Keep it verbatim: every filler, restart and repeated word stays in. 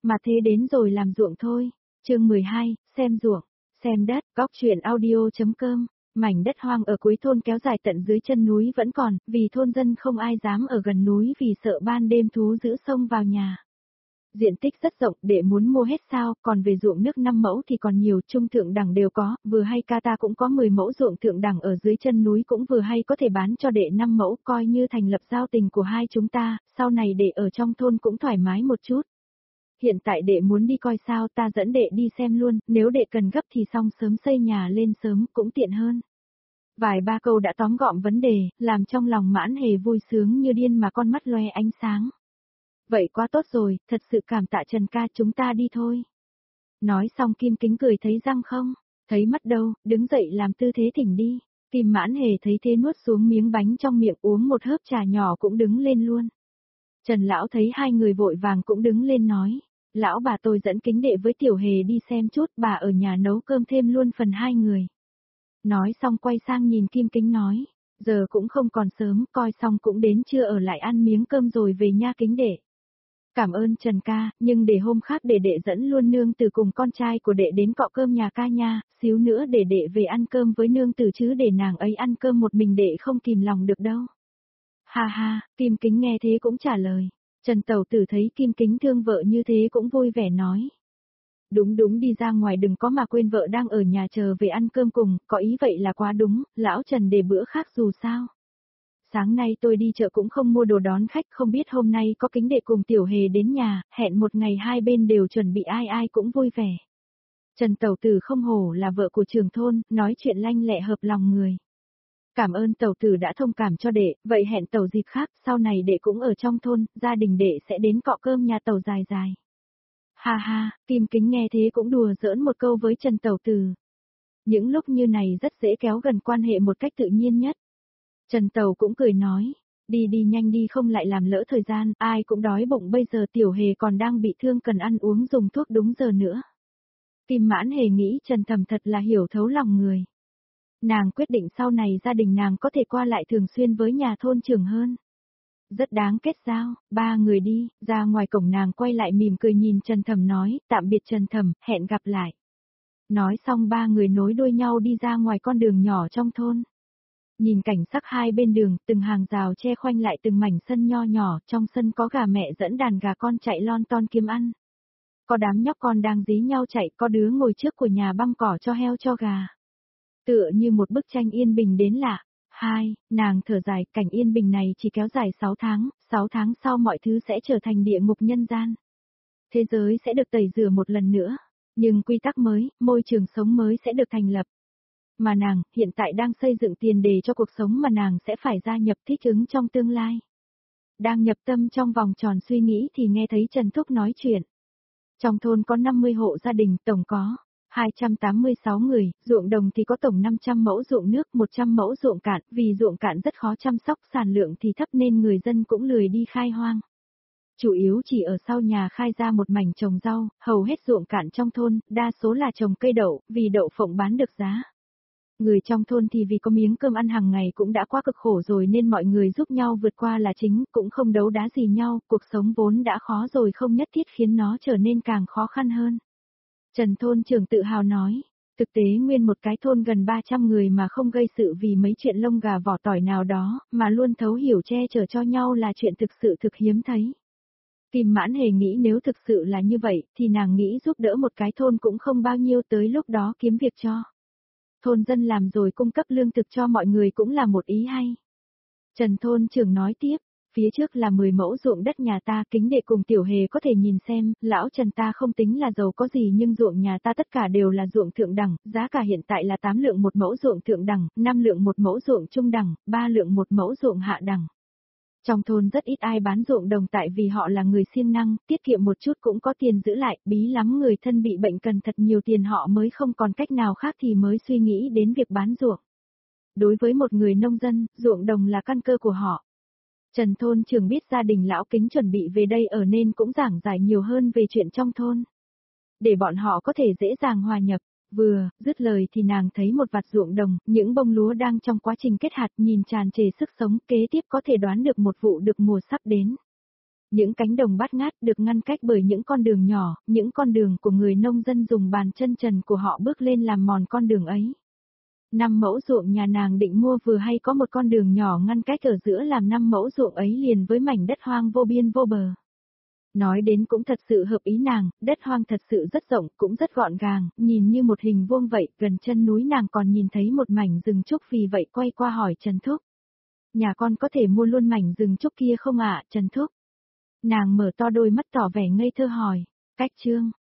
mà thế đến rồi làm ruộng thôi. Chương mười hai, xem ruộng, xem đất, góc truyện audio.com. Mảnh đất hoang ở cuối thôn kéo dài tận dưới chân núi vẫn còn, vì thôn dân không ai dám ở gần núi vì sợ ban đêm thú dữ xông vào nhà. Diện tích rất rộng, để muốn mua hết sao, còn về ruộng nước năm mẫu thì còn nhiều, trung thượng đẳng đều có, vừa hay ca ta cũng có mười mẫu ruộng thượng đẳng ở dưới chân núi cũng vừa hay có thể bán cho đệ năm mẫu, coi như thành lập giao tình của hai chúng ta, sau này đệ ở trong thôn cũng thoải mái một chút. Hiện tại đệ muốn đi coi sao, ta dẫn đệ đi xem luôn, nếu đệ cần gấp thì xong sớm xây nhà lên sớm cũng tiện hơn. Vài ba câu đã tóm gọn vấn đề, làm trong lòng Mãn Hề vui sướng như điên mà con mắt loe ánh sáng. Vậy quá tốt rồi, thật sự cảm tạ Trần ca, chúng ta đi thôi. Nói xong Kim Kính cười thấy răng không, thấy mắt đâu, đứng dậy làm tư thế thỉnh đi. Kim Mãn Hề thấy thế nuốt xuống miếng bánh trong miệng, uống một hớp trà nhỏ cũng đứng lên luôn. Trần lão thấy hai người vội vàng cũng đứng lên nói, lão bà tôi dẫn Kính đệ với Tiểu Hề đi xem chút, bà ở nhà nấu cơm thêm luôn phần hai người. Nói xong quay sang nhìn Kim Kính nói, giờ cũng không còn sớm, coi xong cũng đến trưa ở lại ăn miếng cơm rồi về nha Kính đệ. Cảm ơn Trần ca, nhưng để hôm khác để đệ dẫn luôn nương tử cùng con trai của đệ đến cọ cơm nhà ca nha, xíu nữa để đệ về ăn cơm với nương tử chứ để nàng ấy ăn cơm một mình đệ không kìm lòng được đâu. Ha ha, Kim Kính nghe thế cũng trả lời. Trần tẩu tử thấy Kim Kính thương vợ như thế cũng vui vẻ nói. Đúng đúng, đi ra ngoài đừng có mà quên vợ đang ở nhà chờ về ăn cơm cùng, có ý vậy là quá đúng, lão Trần để bữa khác dù sao. Sáng nay tôi đi chợ cũng không mua đồ đón khách, không biết hôm nay có Kính đệ cùng Tiểu Hề đến nhà, hẹn một ngày hai bên đều chuẩn bị ai ai cũng vui vẻ. Trần tẩu tử không hổ là vợ của trưởng thôn, nói chuyện lanh lẹ hợp lòng người. Cảm ơn tẩu tử đã thông cảm cho đệ, vậy hẹn tẩu dịp khác, sau này đệ cũng ở trong thôn, gia đình đệ sẽ đến cọ cơm nhà tẩu dài dài. Ha ha, Kim Kính nghe thế cũng đùa giỡn một câu với Trần tẩu tử. Những lúc như này rất dễ kéo gần quan hệ một cách tự nhiên nhất. Trần tẩu cũng cười nói, đi đi nhanh đi không lại làm lỡ thời gian, ai cũng đói bụng, bây giờ Tiểu Hề còn đang bị thương cần ăn uống dùng thuốc đúng giờ nữa. Kim Mãn Hề nghĩ Trần Thẩm thật là hiểu thấu lòng người. Nàng quyết định sau này gia đình nàng có thể qua lại thường xuyên với nhà thôn trưởng hơn. Rất đáng kết giao, ba người đi, ra ngoài cổng nàng quay lại mỉm cười nhìn Trần Thẩm nói, tạm biệt Trần Thẩm, hẹn gặp lại. Nói xong ba người nối đuôi nhau đi ra ngoài con đường nhỏ trong thôn. Nhìn cảnh sắc hai bên đường, từng hàng rào che khoanh lại từng mảnh sân nho nhỏ, trong sân có gà mẹ dẫn đàn gà con chạy lon ton kiếm ăn. Có đám nhóc con đang dí nhau chạy, có đứa ngồi trước của nhà băm cỏ cho heo cho gà. Tựa như một bức tranh yên bình đến lạ. Hai, nàng thở dài, cảnh yên bình này chỉ kéo dài sáu tháng, sáu tháng sau mọi thứ sẽ trở thành địa ngục nhân gian. Thế giới sẽ được tẩy rửa một lần nữa, nhưng quy tắc mới, môi trường sống mới sẽ được thành lập. Mà nàng, hiện tại đang xây dựng tiền đề cho cuộc sống mà nàng sẽ phải gia nhập thích ứng trong tương lai. Đang nhập tâm trong vòng tròn suy nghĩ thì nghe thấy Trần Thúc nói chuyện. Trong thôn có năm mươi hộ gia đình, tổng có hai trăm tám mươi sáu người, ruộng đồng thì có tổng năm trăm mẫu ruộng nước, một trăm mẫu ruộng cạn, vì ruộng cạn rất khó chăm sóc, sản lượng thì thấp nên người dân cũng lười đi khai hoang. Chủ yếu chỉ ở sau nhà khai ra một mảnh trồng rau, hầu hết ruộng cạn trong thôn, đa số là trồng cây đậu, vì đậu phộng bán được giá. Người trong thôn thì vì có miếng cơm ăn hàng ngày cũng đã quá cực khổ rồi nên mọi người giúp nhau vượt qua là chính, cũng không đấu đá gì nhau, cuộc sống vốn đã khó rồi không nhất thiết khiến nó trở nên càng khó khăn hơn. Trần thôn trưởng tự hào nói, thực tế nguyên một cái thôn gần ba trăm người mà không gây sự vì mấy chuyện lông gà vỏ tỏi nào đó, mà luôn thấu hiểu che chở cho nhau là chuyện thực sự thực hiếm thấy. Kim Mãn Hề nghĩ nếu thực sự là như vậy, thì nàng nghĩ giúp đỡ một cái thôn cũng không bao nhiêu, tới lúc đó kiếm việc cho thôn dân làm rồi cung cấp lương thực cho mọi người cũng là một ý hay. Trần thôn trưởng nói tiếp, phía trước là mười mẫu ruộng đất nhà ta, Kính đệ cùng Tiểu Hề có thể nhìn xem, lão Trần ta không tính là giàu có gì nhưng ruộng nhà ta tất cả đều là ruộng thượng đẳng, giá cả hiện tại là tám lượng một mẫu ruộng thượng đẳng, năm lượng một mẫu ruộng trung đẳng, ba lượng một mẫu ruộng hạ đẳng. Trong thôn rất ít ai bán ruộng đồng tại vì họ là người siêng năng, tiết kiệm một chút cũng có tiền giữ lại, bí lắm người thân bị bệnh cần thật nhiều tiền họ mới không còn cách nào khác thì mới suy nghĩ đến việc bán ruộng. Đối với một người nông dân, ruộng đồng là căn cơ của họ. Trần thôn trưởng biết gia đình lão Kính chuẩn bị về đây ở nên cũng giảng giải nhiều hơn về chuyện trong thôn. Để bọn họ có thể dễ dàng hòa nhập. Vừa, dứt lời thì nàng thấy một vạt ruộng đồng, những bông lúa đang trong quá trình kết hạt nhìn tràn trề sức sống, kế tiếp có thể đoán được một vụ được mùa sắp đến. Những cánh đồng bát ngát được ngăn cách bởi những con đường nhỏ, những con đường của người nông dân dùng bàn chân trần của họ bước lên làm mòn con đường ấy. Năm mẫu ruộng nhà nàng định mua vừa hay có một con đường nhỏ ngăn cách ở giữa làm năm mẫu ruộng ấy liền với mảnh đất hoang vô biên vô bờ. Nói đến cũng thật sự hợp ý nàng, đất hoang thật sự rất rộng, cũng rất gọn gàng, nhìn như một hình vuông vậy, gần chân núi nàng còn nhìn thấy một mảnh rừng trúc vì vậy quay qua hỏi Trần Thúc. Nhà con có thể mua luôn mảnh rừng trúc kia không ạ, Trần Thúc? Nàng mở to đôi mắt tỏ vẻ ngây thơ hỏi, cách Trương,